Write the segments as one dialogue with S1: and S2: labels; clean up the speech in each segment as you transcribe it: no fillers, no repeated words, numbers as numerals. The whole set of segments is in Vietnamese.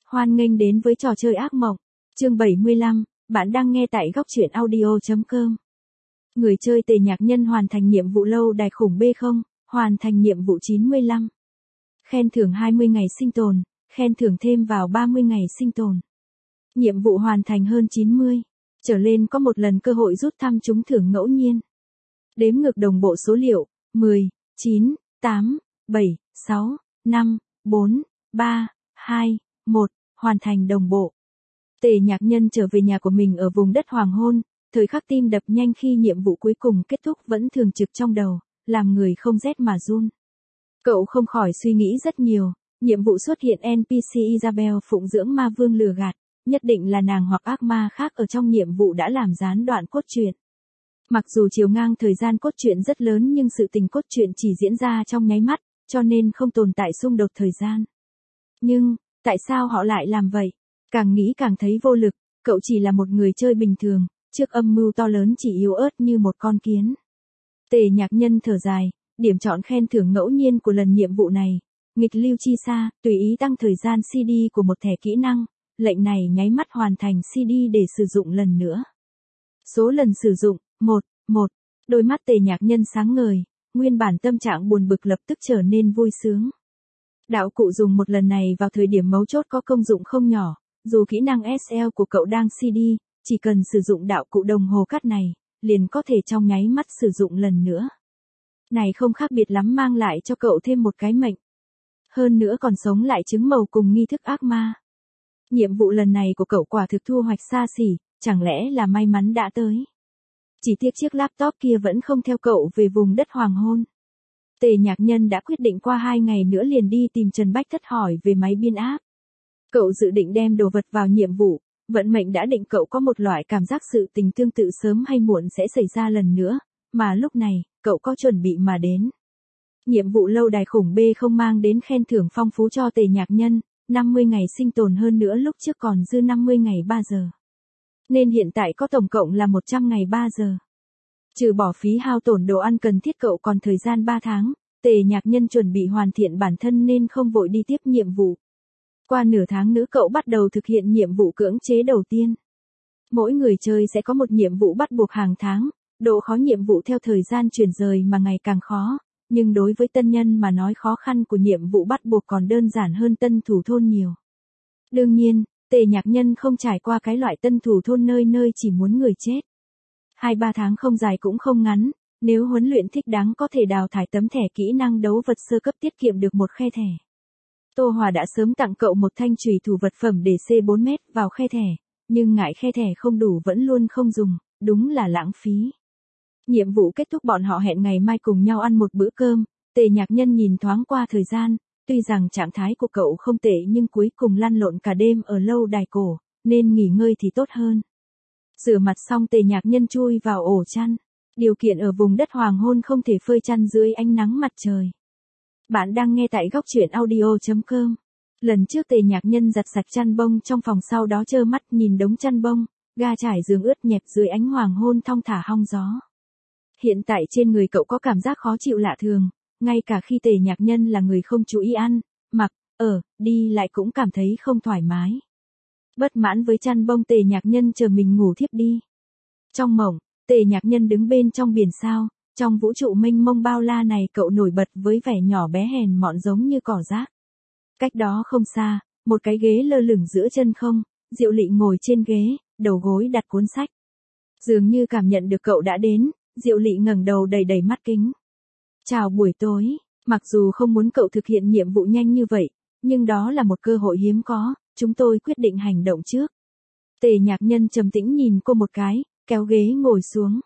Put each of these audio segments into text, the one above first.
S1: Hoan nghênh đến với trò chơi ác mộng. Chương 75, bạn đang nghe tại góc truyện audio.com. Người chơi Tề Nhạc Nhân hoàn thành nhiệm vụ lâu đài khủng B0, hoàn thành nhiệm vụ 95. Khen thưởng 20 ngày sinh tồn, khen thưởng thêm vào 30 ngày sinh tồn. Nhiệm vụ hoàn thành hơn 90. Trở lên có một lần cơ hội rút thăm trúng thưởng ngẫu nhiên. Đếm ngược đồng bộ số liệu, 10, 9, 8, 7, 6, 5, 4, 3, 2, 1, hoàn thành đồng bộ. Tề Nhạc Nhân trở về nhà của mình ở vùng đất hoàng hôn, thời khắc tim đập nhanh khi nhiệm vụ cuối cùng kết thúc vẫn thường trực trong đầu, làm người không rét mà run. Cậu không khỏi suy nghĩ rất nhiều, nhiệm vụ xuất hiện NPC Isabel phụng dưỡng ma vương lừa gạt, nhất định là nàng hoặc ác ma khác ở trong nhiệm vụ đã làm gián đoạn cốt truyện. Mặc dù chiều ngang thời gian cốt truyện rất lớn nhưng sự tình cốt truyện chỉ diễn ra trong nháy mắt, cho nên không tồn tại xung đột thời gian. Nhưng, tại sao họ lại làm vậy? Càng nghĩ càng thấy vô lực, cậu chỉ là một người chơi bình thường, trước âm mưu to lớn chỉ yếu ớt như một con kiến. Tề Nhạc Nhân thở dài, điểm chọn khen thưởng ngẫu nhiên của lần nhiệm vụ này. Nghịch lưu chi xa, tùy ý tăng thời gian CD của một thẻ kỹ năng, lệnh này nháy mắt hoàn thành CD để sử dụng lần nữa. Số lần sử dụng, 1, đôi mắt Tề Nhạc Nhân sáng ngời, nguyên bản tâm trạng buồn bực lập tức trở nên vui sướng. Đạo cụ dùng một lần này vào thời điểm mấu chốt có công dụng không nhỏ, dù kỹ năng SL của cậu đang CD, chỉ cần sử dụng đạo cụ đồng hồ cắt này, liền có thể trong nháy mắt sử dụng lần nữa. Này không khác biệt lắm mang lại cho cậu thêm một cái mệnh. Hơn nữa còn sống lại chứng màu cùng nghi thức ác ma. Nhiệm vụ lần này của cậu quả thực thu hoạch xa xỉ, chẳng lẽ là may mắn đã tới. Chỉ tiếc chiếc laptop kia vẫn không theo cậu về vùng đất hoàng hôn. Tề Nhạc Nhân đã quyết định qua 2 ngày nữa liền đi tìm Trần Bách Thất hỏi về máy biên áp. Cậu dự định đem đồ vật vào nhiệm vụ, vận mệnh đã định cậu có một loại cảm giác sự tình tương tự sớm hay muộn sẽ xảy ra lần nữa, mà lúc này, cậu có chuẩn bị mà đến. Nhiệm vụ lâu đài khủng B không mang đến khen thưởng phong phú cho Tề Nhạc Nhân, 50 ngày sinh tồn hơn nữa lúc trước còn dư 50 ngày 3 giờ. Nên hiện tại có tổng cộng là 100 ngày 3 giờ. Trừ bỏ phí hao tổn đồ ăn cần thiết cậu còn thời gian 3 tháng, Tề Nhạc Nhân chuẩn bị hoàn thiện bản thân nên không vội đi tiếp nhiệm vụ. Qua nửa tháng nữa cậu bắt đầu thực hiện nhiệm vụ cưỡng chế đầu tiên. Mỗi người chơi sẽ có một nhiệm vụ bắt buộc hàng tháng, độ khó nhiệm vụ theo thời gian chuyển rời mà ngày càng khó, nhưng đối với tân nhân mà nói khó khăn của nhiệm vụ bắt buộc còn đơn giản hơn tân thủ thôn nhiều. Đương nhiên, Tề Nhạc Nhân không trải qua cái loại tân thủ thôn nơi nơi chỉ muốn người chết. 2-3 tháng không dài cũng không ngắn, nếu huấn luyện thích đáng có thể đào thải tấm thẻ kỹ năng đấu vật sơ cấp tiết kiệm được một khe thẻ. Tô Hòa đã sớm tặng cậu một thanh chùy thủ vật phẩm để C4 mét vào khe thẻ, nhưng ngại khe thẻ không đủ vẫn luôn không dùng, đúng là lãng phí. Nhiệm vụ kết thúc bọn họ hẹn ngày mai cùng nhau ăn một bữa cơm, Tề Nhạc Nhân nhìn thoáng qua thời gian, tuy rằng trạng thái của cậu không tệ nhưng cuối cùng lăn lộn cả đêm ở lâu đài cổ, nên nghỉ ngơi thì tốt hơn. Rửa mặt xong Tề Nhạc Nhân chui vào ổ chăn. Điều kiện ở vùng đất hoàng hôn không thể phơi chăn dưới ánh nắng mặt trời. Bạn đang nghe tại góc truyện audio.com. Lần trước Tề Nhạc Nhân giặt sạch chăn bông trong phòng sau đó trơ mắt nhìn đống chăn bông, ga trải giường ướt nhẹp dưới ánh hoàng hôn thong thả hong gió. Hiện tại trên người cậu có cảm giác khó chịu lạ thường, ngay cả khi Tề Nhạc Nhân là người không chú ý ăn, mặc, đi lại cũng cảm thấy không thoải mái. Bất mãn với chăn bông Tề Nhạc Nhân chờ mình ngủ thiếp đi. Trong mộng, Tề Nhạc Nhân đứng bên trong biển sao, trong vũ trụ mênh mông bao la này cậu nổi bật với vẻ nhỏ bé hèn mọn giống như cỏ rác. Cách đó không xa, một cái ghế lơ lửng giữa chân không, Diệu Lị ngồi trên ghế, đầu gối đặt cuốn sách. Dường như cảm nhận được cậu đã đến, Diệu Lị ngẩng đầu đầy đầy mắt kính. Chào buổi tối, mặc dù không muốn cậu thực hiện nhiệm vụ nhanh như vậy, nhưng đó là một cơ hội hiếm có, chúng tôi quyết định hành động trước. Tề Nhạc Nhân trầm tĩnh nhìn cô một cái, kéo ghế ngồi xuống.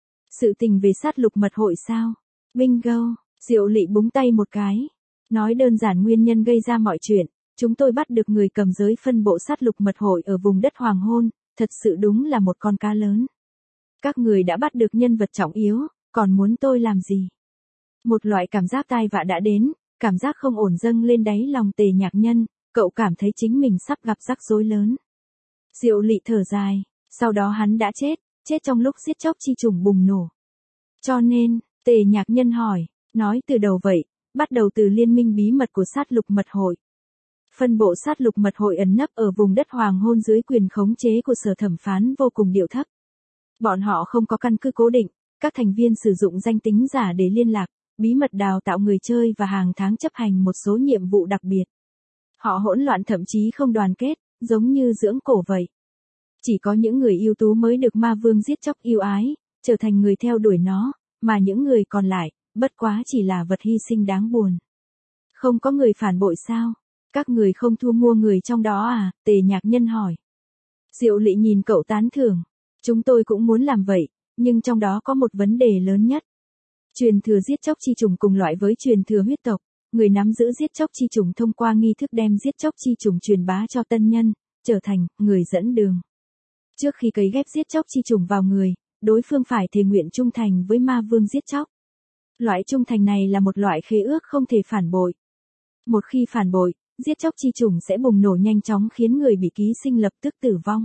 S1: Sự tình về sát lục mật hội sao? Bingo, Diệu Lị búng tay một cái. Nói đơn giản nguyên nhân gây ra mọi chuyện, chúng tôi bắt được người cầm giới phân bộ sát lục mật hội ở vùng đất hoàng hôn, thật sự đúng là một con cá lớn. Các người đã bắt được nhân vật trọng yếu, còn muốn tôi làm gì? Một loại cảm giác tai vạ đã đến, cảm giác không ổn dâng lên đáy lòng Tề Nhạc Nhân, cậu cảm thấy chính mình sắp gặp rắc rối lớn. Diệu Lị thở dài, sau đó hắn đã chết trong lúc giết chóc chi trùng bùng nổ. Cho nên, Tề Nhạc Nhân hỏi, nói từ đầu vậy, bắt đầu từ liên minh bí mật của sát lục mật hội. Phân bộ sát lục mật hội ẩn nấp ở vùng đất hoàng hôn dưới quyền khống chế của sở thẩm phán vô cùng điệu thấp. Bọn họ không có căn cứ cố định, các thành viên sử dụng danh tính giả để liên lạc, bí mật đào tạo người chơi và hàng tháng chấp hành một số nhiệm vụ đặc biệt. Họ hỗn loạn thậm chí không đoàn kết, giống như dưỡng cổ vậy. Chỉ có những người ưu tú mới được ma vương giết chóc yêu ái, trở thành người theo đuổi nó, mà những người còn lại, bất quá chỉ là vật hy sinh đáng buồn. Không có người phản bội sao? Các người không thu mua người trong đó à? Tề Nhạc Nhân hỏi. Diệu Lị nhìn cậu tán thưởng. Chúng tôi cũng muốn làm vậy, nhưng trong đó có một vấn đề lớn nhất. Truyền thừa giết chóc chi trùng cùng loại với truyền thừa huyết tộc, người nắm giữ giết chóc chi trùng thông qua nghi thức đem giết chóc chi trùng truyền bá cho tân nhân, trở thành người dẫn đường. Trước khi cấy ghép giết chóc chi trùng vào người, đối phương phải thề nguyện trung thành với ma vương giết chóc. Loại trung thành này là một loại khế ước không thể phản bội. Một khi phản bội, giết chóc chi trùng sẽ bùng nổ nhanh chóng khiến người bị ký sinh lập tức tử vong.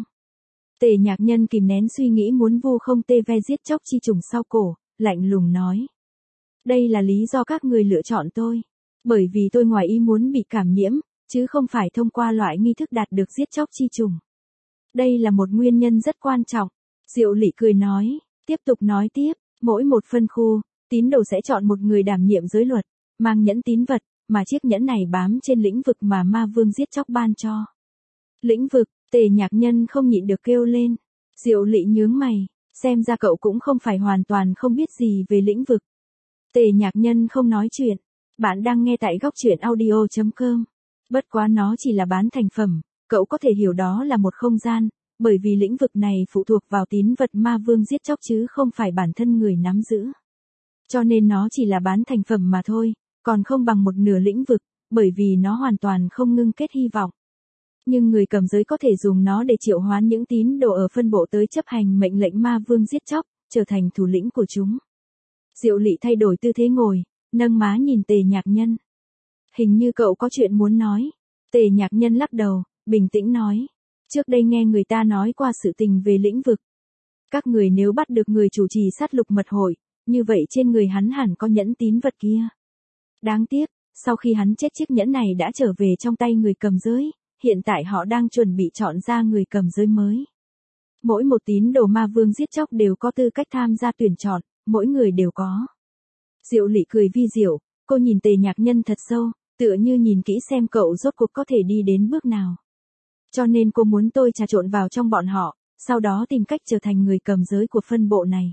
S1: Tề Nhạc Nhân kìm nén suy nghĩ muốn vu không tê ve giết chóc chi trùng sau cổ, lạnh lùng nói. Đây là lý do các người lựa chọn tôi. Bởi vì tôi ngoài ý muốn bị cảm nhiễm, chứ không phải thông qua loại nghi thức đạt được giết chóc chi trùng. Đây là một nguyên nhân rất quan trọng. Diệu Lị cười nói, tiếp tục nói tiếp, mỗi một phân khu, tín đồ sẽ chọn một người đảm nhiệm giới luật, mang nhẫn tín vật, mà chiếc nhẫn này bám trên lĩnh vực mà ma vương giết chóc ban cho. Lĩnh vực, Tề Nhạc Nhân không nhịn được kêu lên. Diệu Lị nhướng mày, xem ra cậu cũng không phải hoàn toàn không biết gì về lĩnh vực. Tề Nhạc Nhân không nói chuyện. Bạn đang nghe tại góc truyện audio.com. Bất quá nó chỉ là bán thành phẩm, cậu có thể hiểu đó là một không gian, bởi vì lĩnh vực này phụ thuộc vào tín vật ma vương giết chóc chứ không phải bản thân người nắm giữ. Cho nên nó chỉ là bán thành phẩm mà thôi, còn không bằng một nửa lĩnh vực, bởi vì nó hoàn toàn không ngưng kết hy vọng. Nhưng người cầm giới có thể dùng nó để triệu hoán những tín đồ ở phân bộ tới chấp hành mệnh lệnh ma vương giết chóc, trở thành thủ lĩnh của chúng. Diệu Lị thay đổi tư thế ngồi, nâng má nhìn Tề Nhạc Nhân. Hình như cậu có chuyện muốn nói. Tề Nhạc Nhân lắc đầu, bình tĩnh nói. Trước đây nghe người ta nói qua sự tình về lĩnh vực. Các người nếu bắt được người chủ trì sát lục mật hội, như vậy trên người hắn hẳn có nhẫn tín vật kia. Đáng tiếc, sau khi hắn chết chiếc nhẫn này đã trở về trong tay người cầm giới, hiện tại họ đang chuẩn bị chọn ra người cầm giới mới. Mỗi một tín đồ ma vương giết chóc đều có tư cách tham gia tuyển chọn, mỗi người đều có. Diệu Lị cười vi diệu, cô nhìn Tề Nhạc Nhân thật sâu, tựa như nhìn kỹ xem cậu rốt cuộc có thể đi đến bước nào. Cho nên cô muốn tôi trà trộn vào trong bọn họ, sau đó tìm cách trở thành người cầm giới của phân bộ này.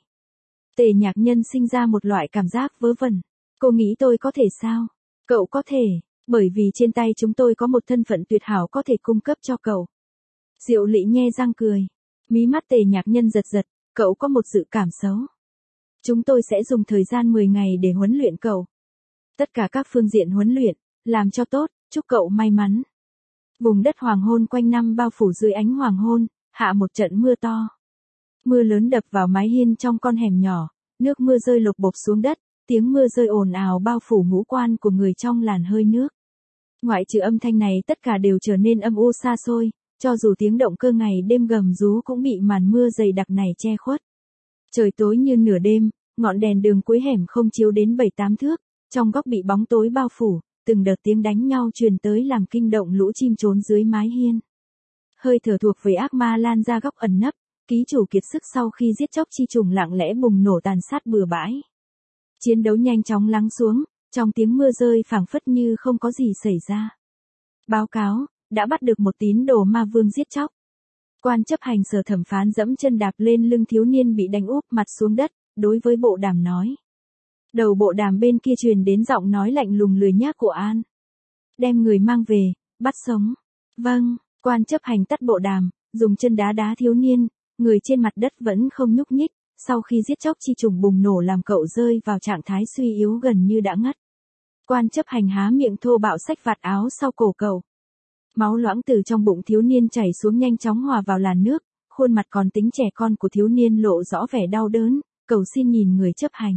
S1: Tề Nhạc Nhân sinh ra một loại cảm giác vớ vẩn. Cô nghĩ tôi có thể sao? Cậu có thể, bởi vì trên tay chúng tôi có một thân phận tuyệt hảo có thể cung cấp cho cậu. Diệu Lị nhe răng cười. Mí mắt Tề Nhạc Nhân giật giật, cậu có một dự cảm xấu. Chúng tôi sẽ dùng thời gian 10 ngày để huấn luyện cậu. Tất cả các phương diện huấn luyện, làm cho tốt, chúc cậu may mắn. Vùng đất hoàng hôn quanh năm bao phủ dưới ánh hoàng hôn, hạ một trận mưa to. Mưa lớn đập vào mái hiên trong con hẻm nhỏ, nước mưa rơi lộc bộp xuống đất, tiếng mưa rơi ồn ào bao phủ ngũ quan của người trong làn hơi nước. Ngoại trừ âm thanh này tất cả đều trở nên âm u xa xôi, cho dù tiếng động cơ ngày đêm gầm rú cũng bị màn mưa dày đặc này che khuất. Trời tối như nửa đêm, ngọn đèn đường cuối hẻm không chiếu đến 7-8 thước, trong góc bị bóng tối bao phủ, từng đợt tiếng đánh nhau truyền tới làm kinh động lũ chim trốn dưới mái hiên. Hơi thở thuộc về ác ma lan ra góc ẩn nấp, ký chủ kiệt sức sau khi giết chóc chi trùng lặng lẽ bùng nổ tàn sát bừa bãi. Chiến đấu nhanh chóng lắng xuống, trong tiếng mưa rơi phảng phất như không có gì xảy ra. Báo cáo, đã bắt được một tín đồ ma vương giết chóc. Quan chấp hành sở thẩm phán dẫm chân đạp lên lưng thiếu niên bị đánh úp mặt xuống đất, đối với bộ đàm nói. Đầu bộ đàm bên kia truyền đến giọng nói lạnh lùng lười nhác của An. Đem người mang về, bắt sống. Vâng, quan chấp hành tắt bộ đàm, dùng chân đá đá thiếu niên, người trên mặt đất vẫn không nhúc nhích, sau khi giết chóc chi trùng bùng nổ làm cậu rơi vào trạng thái suy yếu gần như đã ngất. Quan chấp hành há miệng thô bạo xách vạt áo sau cổ cậu. Máu loãng từ trong bụng thiếu niên chảy xuống nhanh chóng hòa vào làn nước, khuôn mặt còn tính trẻ con của thiếu niên lộ rõ vẻ đau đớn, cầu xin nhìn người chấp hành.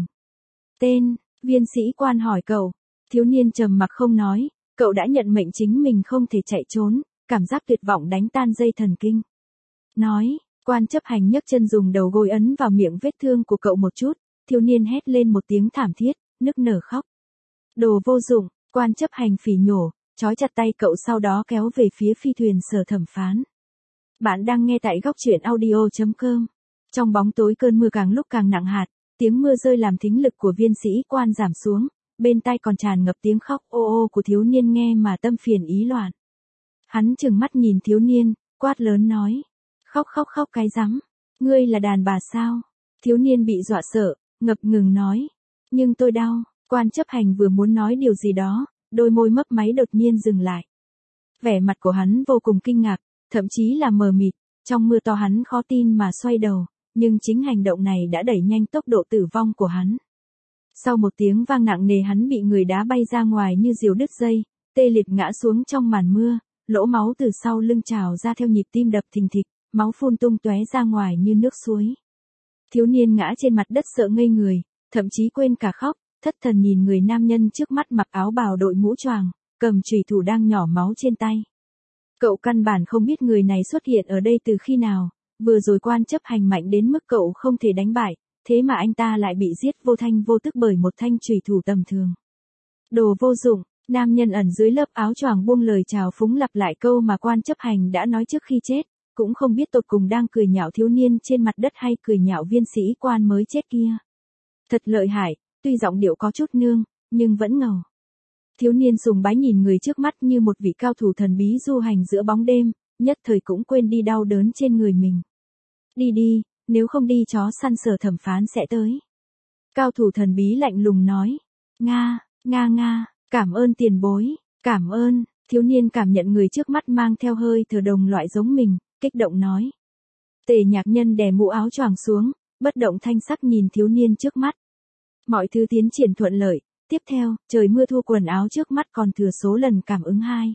S1: Tên, viên sĩ quan hỏi cậu, thiếu niên trầm mặc không nói, cậu đã nhận mệnh chính mình không thể chạy trốn, cảm giác tuyệt vọng đánh tan dây thần kinh. Nói, quan chấp hành nhấc chân dùng đầu gối ấn vào miệng vết thương của cậu một chút, thiếu niên hét lên một tiếng thảm thiết, nức nở khóc. Đồ vô dụng, quan chấp hành phỉ nhổ, trói chặt tay cậu sau đó kéo về phía phi thuyền sở thẩm phán. Bạn đang nghe tại góc truyện audio.com. Trong bóng tối cơn mưa càng lúc càng nặng hạt, tiếng mưa rơi làm thính lực của viên sĩ quan giảm xuống, bên tai còn tràn ngập tiếng khóc ô ô của thiếu niên nghe mà tâm phiền ý loạn. Hắn trừng mắt nhìn thiếu niên, quát lớn nói. Khóc khóc khóc cái rắm, ngươi là đàn bà sao? Thiếu niên bị dọa sợ, ngập ngừng nói. Nhưng tôi đau. Quan chấp hành vừa muốn nói điều gì đó, đôi môi mấp máy đột nhiên dừng lại. Vẻ mặt của hắn vô cùng kinh ngạc, thậm chí là mờ mịt, trong mưa to hắn khó tin mà xoay đầu, nhưng chính hành động này đã đẩy nhanh tốc độ tử vong của hắn. Sau một tiếng vang nặng nề hắn bị người đá bay ra ngoài như diều đứt dây, tê liệt ngã xuống trong màn mưa, lỗ máu từ sau lưng trào ra theo nhịp tim đập thình thịch, máu phun tung tóe ra ngoài như nước suối. Thiếu niên ngã trên mặt đất sợ ngây người, thậm chí quên cả khóc, thất thần nhìn người nam nhân trước mắt mặc áo bào đội mũ choàng, cầm chùy thủ đang nhỏ máu trên tay. Cậu căn bản không biết người này xuất hiện ở đây từ khi nào, vừa rồi quan chấp hành mạnh đến mức cậu không thể đánh bại, thế mà anh ta lại bị giết vô thanh vô tức bởi một thanh chùy thủ tầm thường. Đồ vô dụng, nam nhân ẩn dưới lớp áo choàng buông lời chào phúng lặp lại câu mà quan chấp hành đã nói trước khi chết, cũng không biết tột cùng đang cười nhạo thiếu niên trên mặt đất hay cười nhạo viên sĩ quan mới chết kia. Thật lợi hại, tuy giọng điệu có chút nương, nhưng vẫn ngầu. Thiếu niên sùng bái nhìn người trước mắt như một vị cao thủ thần bí du hành giữa bóng đêm, nhất thời cũng quên đi đau đớn trên người mình. Đi đi, nếu không đi chó săn sở thẩm phán sẽ tới. Cao thủ thần bí lạnh lùng nói. Nga, nga nga, cảm ơn tiền bối, cảm ơn. Thiếu niên cảm nhận người trước mắt mang theo hơi thở đồng loại giống mình, kích động nói. Tề nhạc nhân đè mũ áo choàng xuống, bất động thanh sắc nhìn thiếu niên trước mắt. Mọi thứ tiến triển thuận lợi, tiếp theo, trời mưa thu quần áo trước mắt còn thừa số lần cảm ứng 2.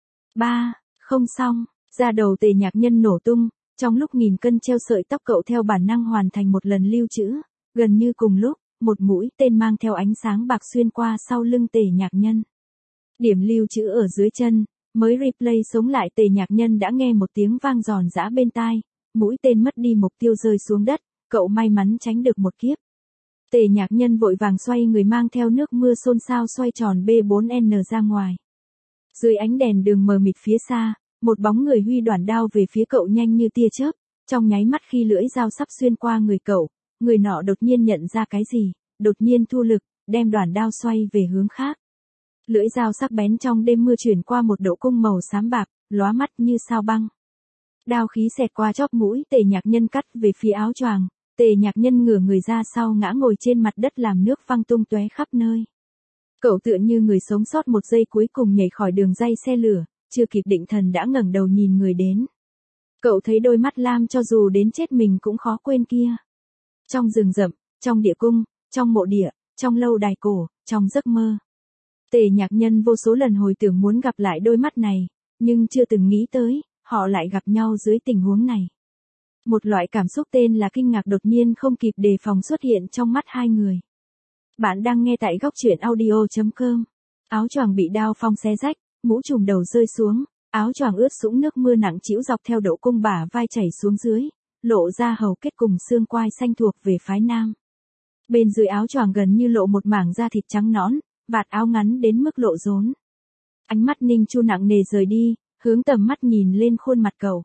S1: 3, không xong, da đầu tề nhạc nhân nổ tung, trong lúc nghìn cân treo sợi tóc cậu theo bản năng hoàn thành một lần lưu trữ, gần như cùng lúc, một mũi tên mang theo ánh sáng bạc xuyên qua sau lưng tề nhạc nhân. Điểm lưu trữ ở dưới chân, mới replay sống lại tề nhạc nhân đã nghe một tiếng vang giòn giã bên tai, mũi tên mất đi mục tiêu rơi xuống đất, cậu may mắn tránh được một kiếp. Tề nhạc nhân vội vàng xoay người mang theo nước mưa xôn xao xoay tròn B4N ra ngoài. Dưới ánh đèn đường mờ mịt phía xa, một bóng người huy đoản đao về phía cậu nhanh như tia chớp, trong nháy mắt khi lưỡi dao sắp xuyên qua người cậu, người nọ đột nhiên nhận ra cái gì, đột nhiên thu lực, đem đoản đao xoay về hướng khác. Lưỡi dao sắc bén trong đêm mưa chuyển qua một độ cung màu xám bạc, lóa mắt như sao băng. Đao khí xẹt qua chóp mũi tề nhạc nhân cắt về phía áo choàng. Tề nhạc nhân ngửa người ra sau ngã ngồi trên mặt đất làm nước văng tung tóe khắp nơi. Cậu tựa như người sống sót một giây cuối cùng nhảy khỏi đường ray xe lửa, chưa kịp định thần đã ngẩng đầu nhìn người đến. Cậu thấy đôi mắt lam cho dù đến chết mình cũng khó quên kia. Trong rừng rậm, trong địa cung, trong mộ địa, trong lâu đài cổ, trong giấc mơ. Tề nhạc nhân vô số lần hồi tưởng muốn gặp lại đôi mắt này, nhưng chưa từng nghĩ tới, họ lại gặp nhau dưới tình huống này. Một loại cảm xúc tên là kinh ngạc đột nhiên không kịp đề phòng xuất hiện trong mắt hai người. Bạn đang nghe tại góc truyện audio.com. Áo choàng bị đao phong xé rách, mũ trùm đầu rơi xuống, áo choàng ướt sũng nước mưa nặng trĩu dọc theo độ cung bả vai chảy xuống dưới, lộ ra hầu kết cùng xương quai xanh thuộc về phái nam. Bên dưới áo choàng gần như lộ một mảng da thịt trắng nõn, vạt áo ngắn đến mức lộ rốn. Ánh mắt Ninh Chu nặng nề rời đi, hướng tầm mắt nhìn lên khuôn mặt cậu.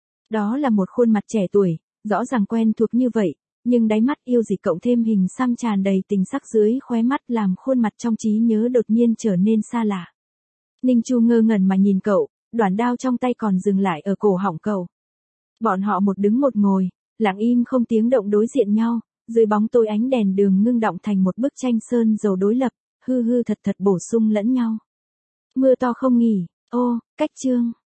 S1: Đó là một khuôn mặt trẻ tuổi, rõ ràng quen thuộc như vậy, nhưng đáy mắt yêu dị cộng thêm hình xăm tràn đầy tình sắc dưới khóe mắt làm khuôn mặt trong trí nhớ đột nhiên trở nên xa lạ. Ninh Chu ngơ ngẩn mà nhìn cậu, đoản đao trong tay còn dừng lại ở cổ họng cậu. Bọn họ một đứng một ngồi, lặng im không tiếng động đối diện nhau, dưới bóng tối ánh đèn đường ngưng đọng thành một bức tranh sơn dầu đối lập, hư hư thật thật bổ sung lẫn nhau. Mưa to không nghỉ, ô, cách chương.